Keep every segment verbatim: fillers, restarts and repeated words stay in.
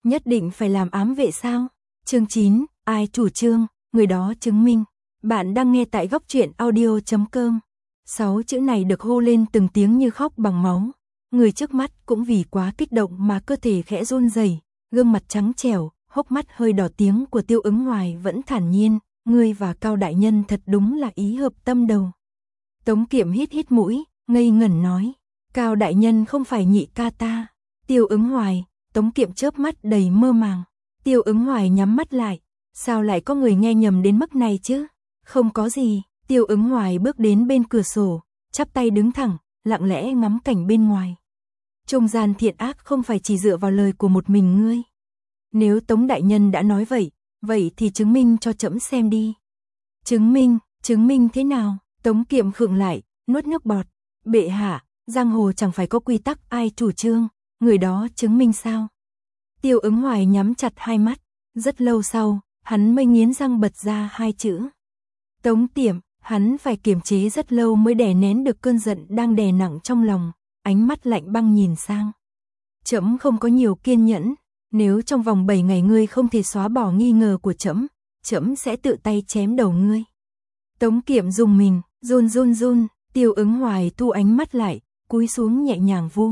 Nhất định phải làm ám vệ sao? Chương chín, ai chủ trương, người đó chứng minh. Bạn đang nghe tại góc truyện audio chấm com. Sáu chữ này được hô lên từng tiếng như khóc bằng máu. Người trước mắt cũng vì quá kích động mà cơ thể khẽ run rẩy, gương mặt trắng trẻo, hốc mắt hơi đỏ tiếng của Tiêu Ứng Hoài vẫn thản nhiên, ngươi và Cao đại nhân thật đúng là ý hợp tâm đầu. Tống Kiệm hít hít mũi, ngây ngẩn nói, Cao đại nhân không phải nhị ca ta. Tiêu Ứng Hoài, Tống Kiệm chớp mắt đầy mơ màng. Tiêu Ứng Hoài nhắm mắt lại, sao lại có người nghe nhầm đến mức này chứ? Không có gì. Tiêu Ứng Hoài bước đến bên cửa sổ, chắp tay đứng thẳng, lặng lẽ ngắm cảnh bên ngoài. Trung gian thiện ác không phải chỉ dựa vào lời của một mình ngươi. Nếu Tống đại nhân đã nói vậy, vậy thì chứng minh cho trẫm xem đi. Chứng minh, chứng minh thế nào? Tống Kiệm khựng lại, nuốt nước bọt. Bệ hạ, giang hồ chẳng phải có quy tắc ai chủ trương, người đó chứng minh sao? Tiêu Ứng Hoài nhắm chặt hai mắt, rất lâu sau, hắn mới nghiến răng bật ra hai chữ. Tống Tiệm, hắn phải kiềm chế rất lâu mới đè nén được cơn giận đang đè nặng trong lòng, ánh mắt lạnh băng nhìn sang. Trẫm không có nhiều kiên nhẫn, nếu trong vòng bảy ngày ngươi không thể xóa bỏ nghi ngờ của trẫm, trẫm sẽ tự tay chém đầu ngươi. Tống Kiệm dùng mình, run run run, Tiêu Ứng Hoài thu ánh mắt lại, cúi xuống nhẹ nhàng vu.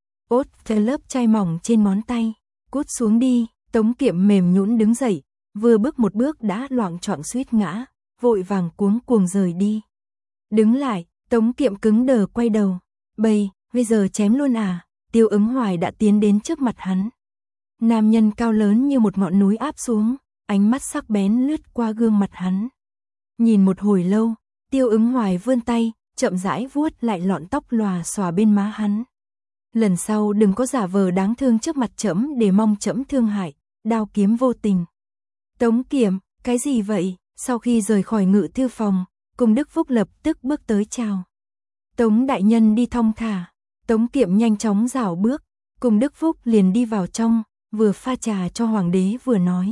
Ốt theo lớp chai mỏng trên ngón tay, cút xuống đi. Tống Kiệm mềm nhũn đứng dậy, vừa bước một bước đã loạng choạng suýt ngã, vội vàng cuống cuồng rời đi. Đứng lại, Tống Kiệm cứng đờ quay đầu. Bây, bây giờ chém luôn à? Tiêu Ứng Hoài đã tiến đến trước mặt hắn. Nam nhân cao lớn như một ngọn núi áp xuống, ánh mắt sắc bén lướt qua gương mặt hắn. Nhìn một hồi lâu, Tiêu Ứng Hoài vươn tay, chậm rãi vuốt lại lọn tóc lòa xòa bên má hắn. Lần sau đừng có giả vờ đáng thương trước mặt trẫm để mong trẫm thương hại, đao kiếm vô tình. Tống Kiệm, cái gì vậy? Sau khi rời khỏi ngự thư phòng, Cung Đức Phúc lập tức bước tới chào. Tống đại nhân đi thong thả. Tống Kiệm nhanh chóng rảo bước, Cung Đức Phúc liền đi vào trong, vừa pha trà cho hoàng đế vừa nói.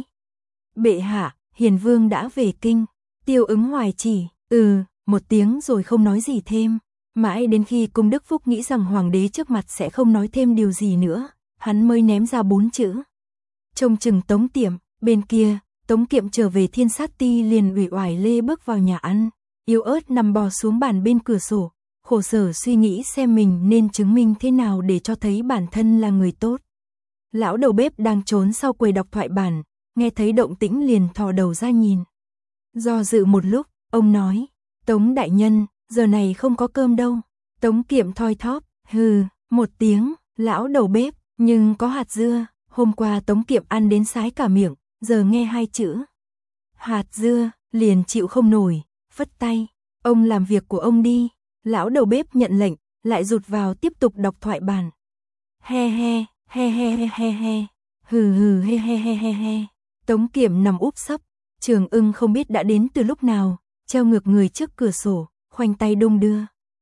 Bệ hạ, Hiền Vương đã về kinh. Tiêu Ứng Hoài chỉ, ừ, một tiếng rồi không nói gì thêm. Mãi đến khi Cung Đức Phúc nghĩ rằng hoàng đế trước mặt sẽ không nói thêm điều gì nữa, hắn mới ném ra bốn chữ. Trông chừng Tống Tiệm, bên kia, Tống Kiệm trở về Thiên Sát Ti liền uể oải lê bước vào nhà ăn, yếu ớt nằm bò xuống bàn bên cửa sổ, khổ sở suy nghĩ xem mình nên chứng minh thế nào để cho thấy bản thân là người tốt. Lão đầu bếp đang trốn sau quầy đọc thoại bản, nghe thấy động tĩnh liền thò đầu ra nhìn. Do dự một lúc, ông nói, Tống đại nhân, giờ này không có cơm đâu. Tống Kiệm thoi thóp, hừ, một tiếng, lão đầu bếp, nhưng có hạt dưa. Hôm qua Tống Kiệm ăn đến sái cả miệng, giờ nghe hai chữ hạt dưa, liền chịu không nổi, phất tay, ông làm việc của ông đi. Lão đầu bếp nhận lệnh, lại rụt vào tiếp tục đọc thoại bản. He he, he he he he he, hừ hừ he he he he he. Tống Kiệm nằm úp sấp, Trường Ưng không biết đã đến từ lúc nào, treo ngược người trước cửa sổ, khoanh tay đung đưa.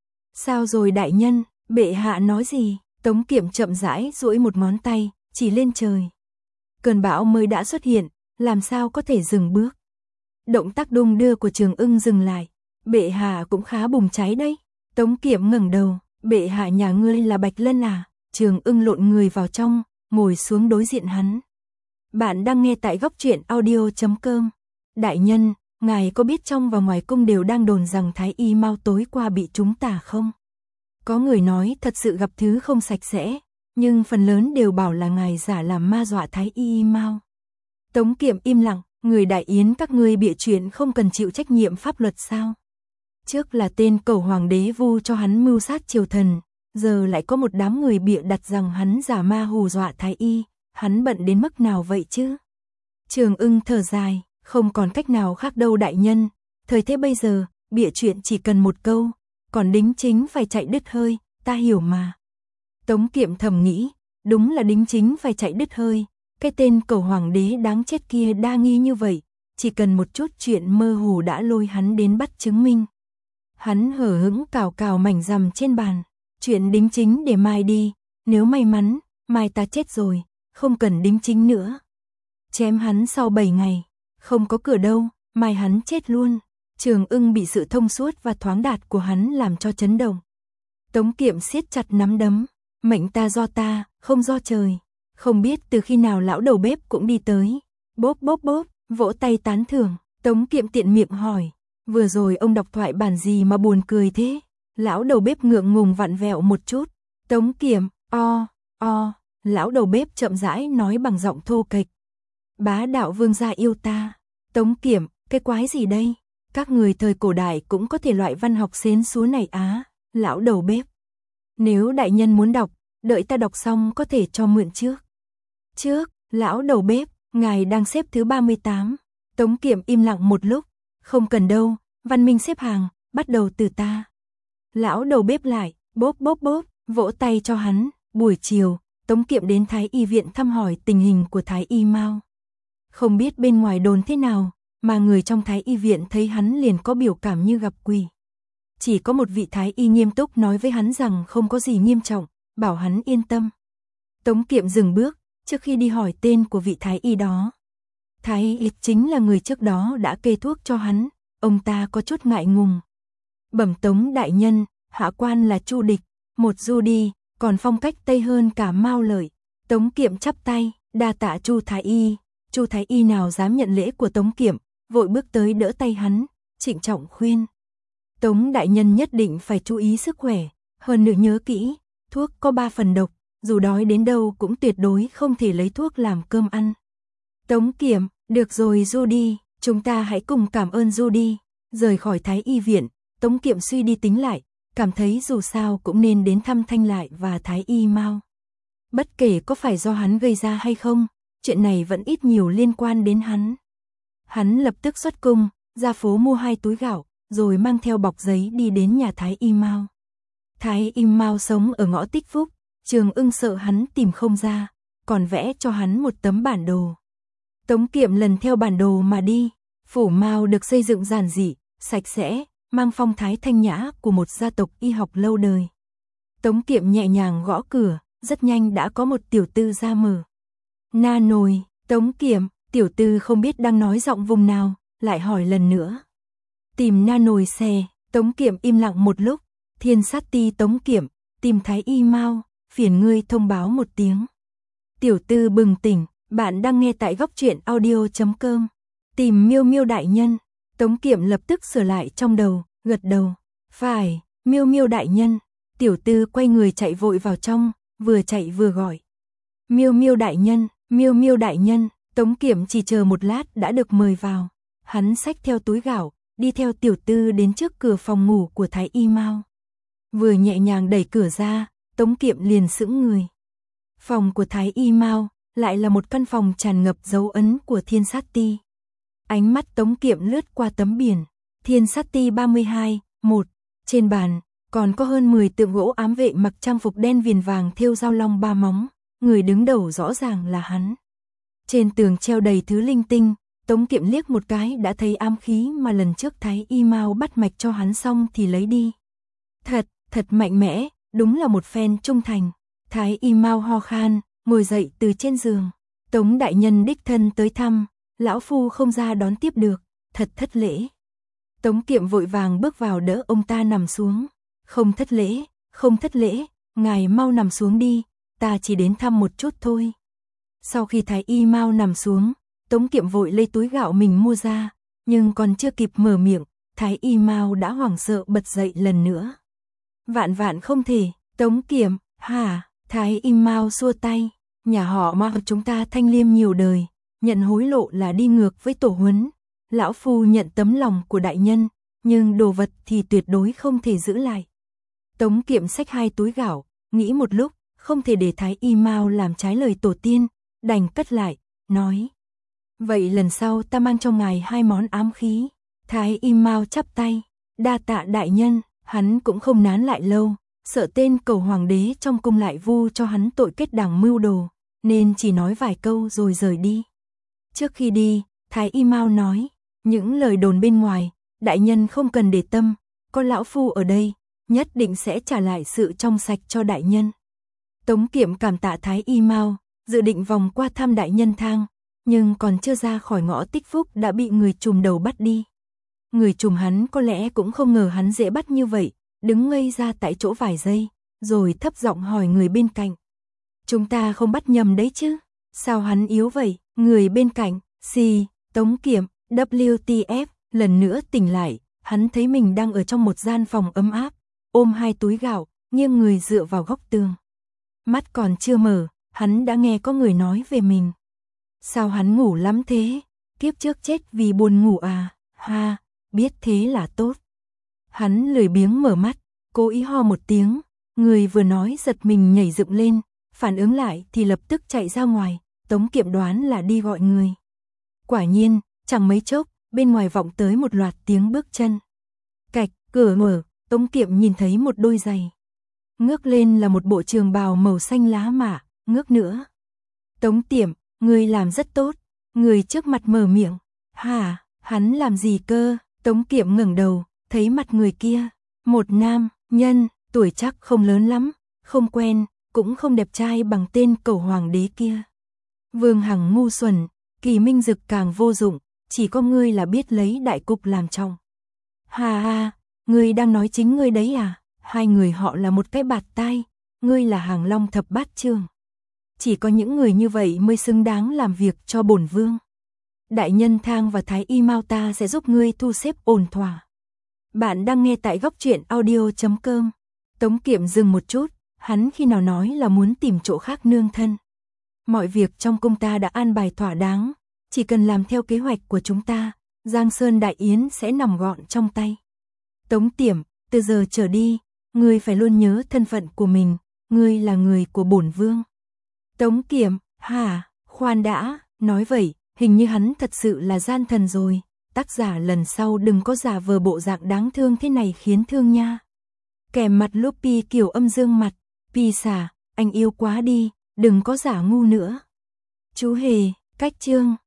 Sao rồi đại nhân, bệ hạ nói gì? Tống Kiệm chậm rãi duỗi một ngón tay, chỉ lên trời. Cơn bão mới đã xuất hiện, làm sao có thể dừng bước? Động tác đung đưa của Trường Ưng dừng lại. Bệ hạ cũng khá bùng cháy đấy. Tống Kiệm ngẩng đầu, bệ hạ nhà ngươi là Bạch Lân à? Trường Ưng lộn người vào trong, ngồi xuống đối diện hắn. Bạn đang nghe tại góc truyện audio chấm com. Đại nhân, ngài có biết trong và ngoài cung đều đang đồn rằng Thái Y Mao tối qua bị trúng tà không? Có người nói thật sự gặp thứ không sạch sẽ, nhưng phần lớn đều bảo là ngài giả làm ma dọa Thái Y Mao. Tống Kiệm im lặng, người đại yến các ngươi bịa chuyện không cần chịu trách nhiệm pháp luật sao? Trước là tên cẩu hoàng đế vu cho hắn mưu sát triều thần, giờ lại có một đám người bịa đặt rằng hắn giả ma hù dọa Thái Y, hắn bận đến mức nào vậy chứ? Trường Ưng thở dài, không còn cách nào khác đâu đại nhân, thời thế bây giờ, bịa chuyện chỉ cần một câu, còn đính chính phải chạy đứt hơi, ta hiểu mà. Tống Kiệm thầm nghĩ, đúng là đính chính phải chạy đứt hơi, cái tên cẩu hoàng đế đáng chết kia đa nghi như vậy, chỉ cần một chút chuyện mơ hồ đã lôi hắn đến bắt chứng minh. Hắn hở hững cào cào mảnh rằm trên bàn, chuyện đính chính để mai đi, nếu may mắn, mai ta chết rồi, không cần đính chính nữa. Chém hắn sau bảy ngày, không có cửa đâu, mai hắn chết luôn. Trường Ưng bị sự thông suốt và thoáng đạt của hắn làm cho chấn động. Tống Kiệm siết chặt nắm đấm, mệnh ta do ta, không do trời. Không biết từ khi nào lão đầu bếp cũng đi tới. Bốp bốp bốp, vỗ tay tán thưởng. Tống Kiệm tiện miệng hỏi, vừa rồi ông đọc thoại bản gì mà buồn cười thế? Lão đầu bếp ngượng ngùng vặn vẹo một chút. Tống Kiệm, o, o, lão đầu bếp chậm rãi nói bằng giọng thô kệch. Bá đạo vương gia yêu ta. Tống Kiệm, cái quái gì đây? Các người thời cổ đại cũng có thể loại văn học xến xúa này á. Lão đầu bếp, nếu đại nhân muốn đọc, đợi ta đọc xong có thể cho mượn trước. Trước, lão đầu bếp, ngài đang xếp thứ ba mươi tám. Tống Kiệm im lặng một lúc, không cần đâu, văn minh xếp hàng, bắt đầu từ ta. Lão đầu bếp lại, bốp bốp bốp, vỗ tay cho hắn. Buổi chiều, Tống Kiệm đến Thái Y viện thăm hỏi tình hình của Thái Y Mao. Không biết bên ngoài đồn thế nào, mà người trong Thái Y viện thấy hắn liền có biểu cảm như gặp quỷ. Chỉ có một vị Thái Y nghiêm túc nói với hắn rằng không có gì nghiêm trọng, bảo hắn yên tâm. Tống Kiệm dừng bước, trước khi đi hỏi tên của vị Thái Y đó. Thái Y chính là người trước đó đã kê thuốc cho hắn, ông ta có chút ngại ngùng. Bẩm Tống đại nhân, hạ quan là Chu Địch, một du đi, còn phong cách Tây hơn cả Mao Lợi. Tống Kiệm chắp tay, đa tạ Chu Thái Y. Chu Thái Y nào dám nhận lễ của Tống Kiệm, vội bước tới đỡ tay hắn, trịnh trọng khuyên. Tống đại nhân nhất định phải chú ý sức khỏe, hơn nữa nhớ kỹ, thuốc có ba phần độc, dù đói đến đâu cũng tuyệt đối không thể lấy thuốc làm cơm ăn. Tống Kiệm, được rồi Du đi, chúng ta hãy cùng cảm ơn Du đi. Rời khỏi Thái Y viện, Tống Kiệm suy đi tính lại, cảm thấy dù sao cũng nên đến thăm Thanh Lại và Thái Y Mao. Bất kể có phải do hắn gây ra hay không, chuyện này vẫn ít nhiều liên quan đến hắn. Hắn lập tức xuất cung, ra phố mua hai túi gạo, rồi mang theo bọc giấy đi đến nhà Thái Y Mao. Thái Y Mao sống ở ngõ Tích Phúc, Trường Ưng sợ hắn tìm không ra, còn vẽ cho hắn một tấm bản đồ. Tống Kiệm lần theo bản đồ mà đi, phủ Mao được xây dựng giản dị, sạch sẽ, mang phong thái thanh nhã của một gia tộc y học lâu đời. Tống Kiệm nhẹ nhàng gõ cửa, rất nhanh đã có một tiểu tư ra mở. Na nồi, Tống Kiệm, tiểu tư không biết đang nói giọng vùng nào, lại hỏi lần nữa. Tìm Na nồi xe, Tống Kiệm im lặng một lúc, Thiên Sát Ti Tống Kiệm, tìm Thái Y Mao, phiền ngươi thông báo một tiếng. Tiểu tư bừng tỉnh, bạn đang nghe tại góc truyện audio chấm com. Tìm Miêu Miêu đại nhân, Tống Kiệm lập tức sửa lại trong đầu, gật đầu. Phải, Miêu Miêu đại nhân. Tiểu tư quay người chạy vội vào trong, vừa chạy vừa gọi. Miêu Miêu đại nhân, Miêu Miêu đại nhân. Tống Kiệm chỉ chờ một lát đã được mời vào. Hắn xách theo túi gạo, đi theo tiểu tư đến trước cửa phòng ngủ của Thái Y Mao. Vừa nhẹ nhàng đẩy cửa ra, Tống Kiệm liền sững người. Phòng của Thái Y Mao lại là một căn phòng tràn ngập dấu ấn của Thiên Sát Ti. Ánh mắt Tống Kiệm lướt qua tấm biển, Thiên Sát Ti ba mươi hai, một. Trên bàn còn có hơn mười tượng gỗ ám vệ mặc trang phục đen viền vàng thêu dao long ba móng, người đứng đầu rõ ràng là hắn. Trên tường treo đầy thứ linh tinh, Tống Kiệm liếc một cái đã thấy ám khí mà lần trước Thái Y Mao bắt mạch cho hắn xong thì lấy đi. Thật, thật mạnh mẽ, đúng là một phen trung thành. Thái Y Mao ho khan, ngồi dậy từ trên giường. Tống đại nhân đích thân tới thăm, lão phu không ra đón tiếp được, thật thất lễ. Tống Kiệm vội vàng bước vào đỡ ông ta nằm xuống. Không thất lễ, không thất lễ, ngài mau nằm xuống đi, ta chỉ đến thăm một chút thôi. Sau khi Thái Y Mao nằm xuống, Tống Kiệm vội lấy túi gạo mình mua ra, nhưng còn chưa kịp mở miệng, Thái Y Mao đã hoảng sợ bật dậy lần nữa. Vạn vạn không thể, Tống Kiệm, hả? Thái Y Mao xua tay, nhà họ Mao chúng ta thanh liêm nhiều đời, nhận hối lộ là đi ngược với tổ huấn. Lão phu nhận tấm lòng của đại nhân, nhưng đồ vật thì tuyệt đối không thể giữ lại. Tống Kiệm xách hai túi gạo, nghĩ một lúc, không thể để Thái Y Mao làm trái lời tổ tiên, đành cất lại, nói. Vậy lần sau ta mang cho ngài hai món ám khí. Thái Y Mao chắp tay, đa tạ đại nhân, hắn cũng không nán lại lâu, sợ tên cầu hoàng đế trong cung lại vu cho hắn tội kết đảng mưu đồ, nên chỉ nói vài câu rồi rời đi. Trước khi đi, Thái Y Mao nói, những lời đồn bên ngoài, đại nhân không cần để tâm, có lão phu ở đây, nhất định sẽ trả lại sự trong sạch cho đại nhân. Tống Kiệm cảm tạ Thái Y Mao, dự định vòng qua thăm đại nhân thang, nhưng còn chưa ra khỏi ngõ Tích Phúc đã bị người trùm đầu bắt đi. Người trùm hắn có lẽ cũng không ngờ hắn dễ bắt như vậy, đứng ngây ra tại chỗ vài giây, rồi thấp giọng hỏi người bên cạnh. Chúng ta không bắt nhầm đấy chứ? Sao hắn yếu vậy? Người bên cạnh, xì, Tống Kiệm, W T F, lần nữa tỉnh lại, hắn thấy mình đang ở trong một gian phòng ấm áp, ôm hai túi gạo, nghiêng người dựa vào góc tường. Mắt còn chưa mở, hắn đã nghe có người nói về mình. Sao hắn ngủ lắm thế? Kiếp trước chết vì buồn ngủ à? Ha, biết thế là tốt. Hắn lười biếng mở mắt, cố ý ho một tiếng, người vừa nói giật mình nhảy dựng lên, phản ứng lại thì lập tức chạy ra ngoài, Tống Kiệm đoán là đi gọi người. Quả nhiên, chẳng mấy chốc, bên ngoài vọng tới một loạt tiếng bước chân. Cạch, cửa mở, Tống Kiệm nhìn thấy một đôi giày. Ngước lên là một bộ trường bào màu xanh lá mạ, ngước nữa. Tống Tiệm, người làm rất tốt, người trước mặt mở miệng. Hả, hắn làm gì cơ? Tống Kiệm ngẩng đầu, thấy mặt người kia, một nam nhân, tuổi chắc không lớn lắm, không quen, cũng không đẹp trai bằng tên cẩu hoàng đế kia. Vương Hằng ngu xuẩn, Kỳ Minh Dực càng vô dụng, chỉ có ngươi là biết lấy đại cục làm trọng. Hà ha, ngươi đang nói chính ngươi đấy à? Hai người họ là một cái bạt tai, ngươi là Hàng Long thập bát chương. Chỉ có những người như vậy mới xứng đáng làm việc cho bổn vương. Đại nhân Thang và Thái Y Mao ta sẽ giúp ngươi thu xếp ổn thỏa. Bạn đang nghe tại góc truyện audio chấm com. Tống Kiệm dừng một chút, hắn khi nào nói là muốn tìm chỗ khác nương thân. Mọi việc trong cung ta đã an bài thỏa đáng, chỉ cần làm theo kế hoạch của chúng ta, Giang Sơn Đại Yến sẽ nằm gọn trong tay. Tống Tiệm, từ giờ trở đi, ngươi phải luôn nhớ thân phận của mình, ngươi là người của bổn vương. Tống Kiệm, hả, khoan đã, nói vậy, hình như hắn thật sự là gian thần rồi, tác giả lần sau đừng có giả vờ bộ dạng đáng thương thế này khiến thương nha. Kèm mặt Lupi kiểu âm dương mặt, Pi xà, anh yêu quá đi, đừng có giả ngu nữa. Chú Hề, cách chương.